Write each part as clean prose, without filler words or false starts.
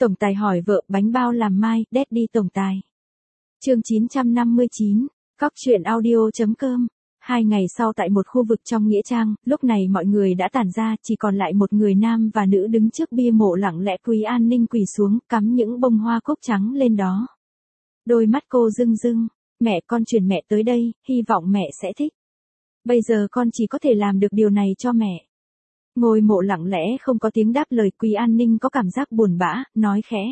Tổng tài hỏi vợ bánh bao làm mai, Daddy tổng tài. Chương 959, Cóc truyện audio.com. 2 ngày sau tại một khu vực trong nghĩa trang, lúc này mọi người đã tản ra, chỉ còn lại một người nam và nữ đứng trước bia mộ lặng lẽ. Quý An Ninh quỳ xuống, cắm những bông hoa cúc trắng lên đó. Đôi mắt cô rưng rưng, mẹ con chuyển mẹ tới đây, hy vọng mẹ sẽ thích. Bây giờ con chỉ có thể làm được điều này cho mẹ. Ngôi mộ lặng lẽ không có tiếng đáp lời. Quý An Ninh có cảm giác buồn bã, nói khẽ.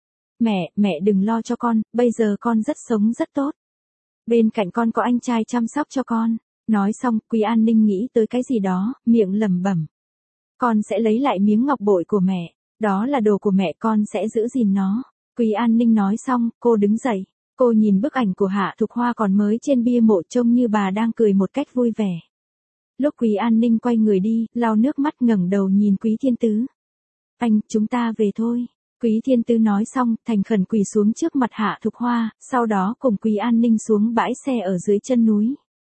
Mẹ đừng lo cho con, bây giờ con sống rất tốt. Bên cạnh con có anh trai chăm sóc cho con. Nói xong, Quý An Ninh nghĩ tới cái gì đó, miệng lẩm bẩm. Con sẽ lấy lại miếng ngọc bội của mẹ, đó là đồ của mẹ, con sẽ giữ gìn nó. Quý An Ninh nói xong, cô đứng dậy. Cô nhìn bức ảnh của Hạ Thục Hoa còn mới trên bia mộ, trông như bà đang cười một cách vui vẻ. Lúc Quý An Ninh quay người đi, lau nước mắt ngẩng đầu nhìn Quý Thiên Tứ. Anh, chúng ta về thôi. Quý Thiên Tứ nói xong, thành khẩn quỳ xuống trước mặt Hạ Thục Hoa, sau đó cùng Quý An Ninh xuống bãi xe ở dưới chân núi.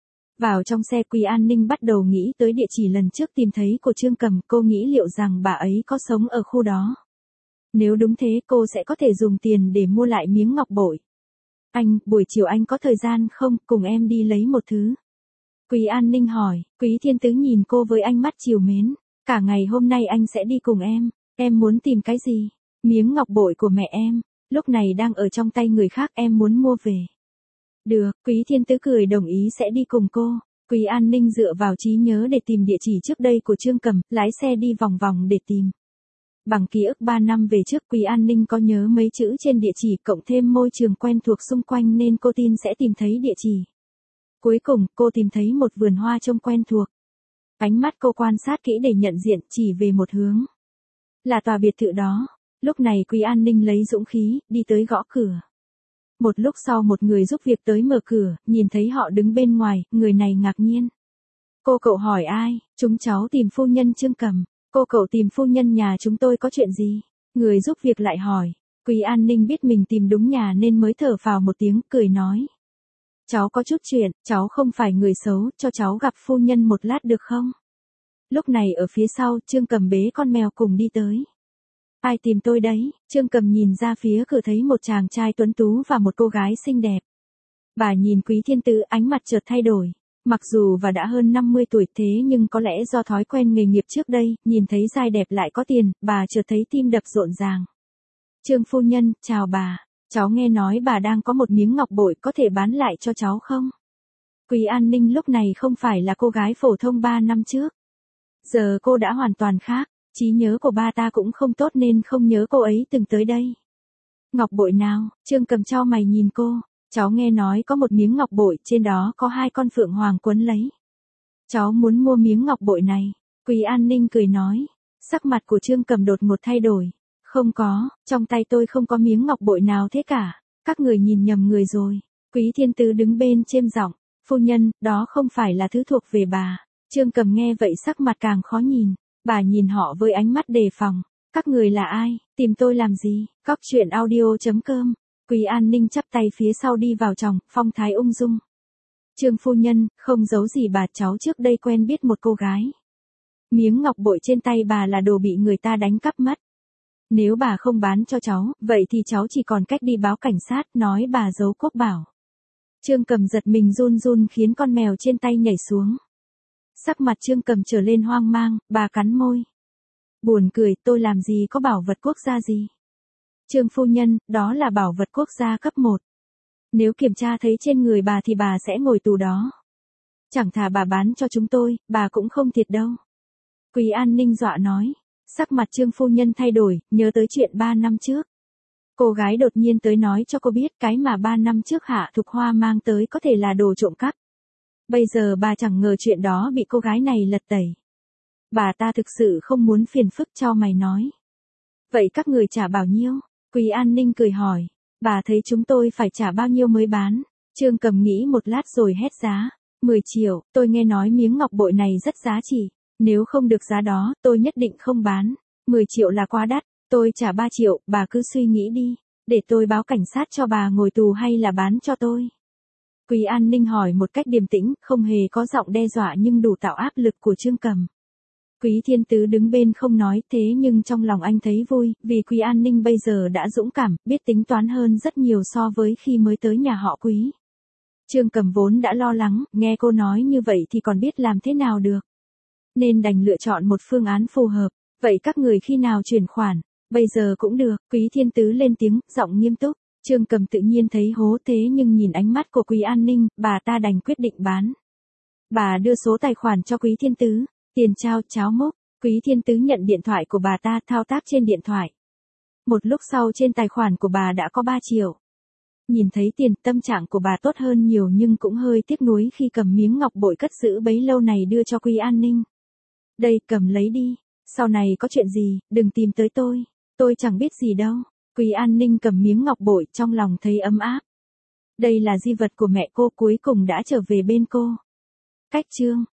Vào trong xe, Quý An Ninh bắt đầu nghĩ tới địa chỉ lần trước tìm thấy của Trương Cầm. Cô nghĩ liệu rằng bà ấy có sống ở khu đó. Nếu đúng thế, cô sẽ có thể dùng tiền để mua lại miếng ngọc bội. Anh, buổi chiều anh có thời gian không, cùng em đi lấy một thứ. Quý An Ninh hỏi. Quý Thiên Tứ nhìn cô với ánh mắt trìu mến. Cả ngày hôm nay anh sẽ đi cùng em muốn tìm cái gì? Miếng ngọc bội của mẹ em, lúc này đang ở trong tay người khác, em muốn mua về. Được, Quý Thiên Tứ cười đồng ý sẽ đi cùng cô. Quý An Ninh dựa vào trí nhớ để tìm địa chỉ trước đây của Trương Cầm, lái xe đi vòng vòng để tìm. Bằng ký ức 3 năm về trước, Quý An Ninh có nhớ mấy chữ trên địa chỉ, cộng thêm môi trường quen thuộc xung quanh nên cô tin sẽ tìm thấy địa chỉ. Cuối cùng, cô tìm thấy một vườn hoa trông quen thuộc. Ánh mắt cô quan sát kỹ để nhận diện, chỉ về một hướng. Là tòa biệt thự đó. Lúc này Quý An Ninh lấy dũng khí, đi tới gõ cửa. Một lúc sau một người giúp việc tới mở cửa, nhìn thấy họ đứng bên ngoài, người này ngạc nhiên. Cậu hỏi ai? Chúng cháu tìm phu nhân Trương Cầm. Cậu tìm phu nhân nhà chúng tôi có chuyện gì? Người giúp việc lại hỏi. Quý An Ninh biết mình tìm đúng nhà nên mới thở phào một tiếng, cười nói. Cháu có chút chuyện, cháu không phải người xấu, cho cháu gặp phu nhân một lát được không? Lúc này ở phía sau, Trương Cầm bế con mèo cùng đi tới. Ai tìm tôi đấy? Trương Cầm nhìn ra phía cửa thấy một chàng trai tuấn tú và một cô gái xinh đẹp. Bà nhìn Quý Thiên Tứ, ánh mặt chợt thay đổi. Mặc dù và đã hơn 50 tuổi thế nhưng có lẽ do thói quen nghề nghiệp trước đây, nhìn thấy trai đẹp lại có tiền, bà chợt thấy tim đập rộn ràng. Trương phu nhân, chào bà. Cháu nghe nói bà đang có một miếng ngọc bội, có thể bán lại cho cháu không? Quý An Ninh lúc này không phải là cô gái phổ thông 3 năm trước. Giờ cô đã hoàn toàn khác. Trí nhớ của ba ta cũng không tốt nên không nhớ cô ấy từng tới đây. Ngọc bội nào? Trương Cầm chau mày nhìn cô. Cháu nghe nói có một miếng ngọc bội, trên đó có 2 con phượng hoàng quấn lấy. Cháu muốn mua miếng ngọc bội này. Quý An Ninh cười nói. Sắc mặt của Trương Cầm đột ngột thay đổi. Không có, trong tay tôi không có miếng ngọc bội nào thế cả. Các người nhìn nhầm người rồi. Quý Thiên Tứ đứng bên chêm giọng. Phu nhân, đó không phải là thứ thuộc về bà. Trương Cầm nghe vậy sắc mặt càng khó nhìn. Bà nhìn họ với ánh mắt đề phòng. Các người là ai? Tìm tôi làm gì? Cóc truyện audio.com. Quý An Ninh chắp tay phía sau đi vào trong, phong thái ung dung. Trương phu nhân, không giấu gì bà, cháu trước đây quen biết một cô gái. Miếng ngọc bội trên tay bà là đồ bị người ta đánh cắp mất. Nếu bà không bán cho cháu, vậy thì cháu chỉ còn cách đi báo cảnh sát, nói bà giấu quốc bảo. Trương Cầm giật mình run run khiến con mèo trên tay nhảy xuống. Sắc mặt Trương Cầm trở lên hoang mang, bà cắn môi. Buồn cười, tôi làm gì có bảo vật quốc gia gì. Trương phu nhân, đó là bảo vật quốc gia cấp 1. Nếu kiểm tra thấy trên người bà thì bà sẽ ngồi tù đó. Chẳng thà bà bán cho chúng tôi, bà cũng không thiệt đâu. Quý An Ninh dọa nói. Sắc mặt Trương phu nhân thay đổi, nhớ tới chuyện 3 năm trước. Cô gái đột nhiên tới nói cho cô biết cái mà 3 năm trước Hạ Thục Hoa mang tới có thể là đồ trộm cắp. Bây giờ bà chẳng ngờ chuyện đó bị cô gái này lật tẩy. Bà ta thực sự không muốn phiền phức, cho mày nói. Vậy các người trả bao nhiêu? Quý An Ninh cười hỏi. Bà thấy chúng tôi phải trả bao nhiêu mới bán? Trương Cầm nghĩ một lát rồi hét giá. 10 triệu, tôi nghe nói miếng ngọc bội này rất giá trị. Nếu không được giá đó, tôi nhất định không bán. 10 triệu là quá đắt, tôi trả 3 triệu, bà cứ suy nghĩ đi. Để tôi báo cảnh sát cho bà ngồi tù hay là bán cho tôi? Quý An Ninh hỏi một cách điềm tĩnh, không hề có giọng đe dọa nhưng đủ tạo áp lực của Trương Cầm. Quý Thiên Tứ đứng bên không nói, thế nhưng trong lòng anh thấy vui, vì Quý An Ninh bây giờ đã dũng cảm, biết tính toán hơn rất nhiều so với khi mới tới nhà họ Quý. Trương Cầm vốn đã lo lắng, nghe cô nói như vậy thì còn biết làm thế nào được. Nên đành lựa chọn một phương án phù hợp. Vậy các người khi nào chuyển khoản? Bây giờ cũng được, Quý Thiên Tứ lên tiếng, giọng nghiêm túc. Trương Cầm tự nhiên thấy hố, thế nhưng nhìn ánh mắt của Quý An Ninh, bà ta đành quyết định bán. Bà đưa số tài khoản cho Quý Thiên Tứ, tiền trao cháo mốc. Quý Thiên Tứ nhận điện thoại của bà ta, thao tác trên điện thoại. Một lúc sau trên tài khoản của bà đã có 3 triệu. Nhìn thấy tiền, tâm trạng của bà tốt hơn nhiều nhưng cũng hơi tiếc nuối khi cầm miếng ngọc bội cất giữ bấy lâu này đưa cho Quý An Ninh. Đây, cầm lấy đi, sau này có chuyện gì, đừng tìm tới tôi chẳng biết gì đâu. Quý An Ninh cầm miếng ngọc bội, trong lòng thấy ấm áp. Đây là di vật của mẹ cô, cuối cùng đã trở về bên cô. Cách chương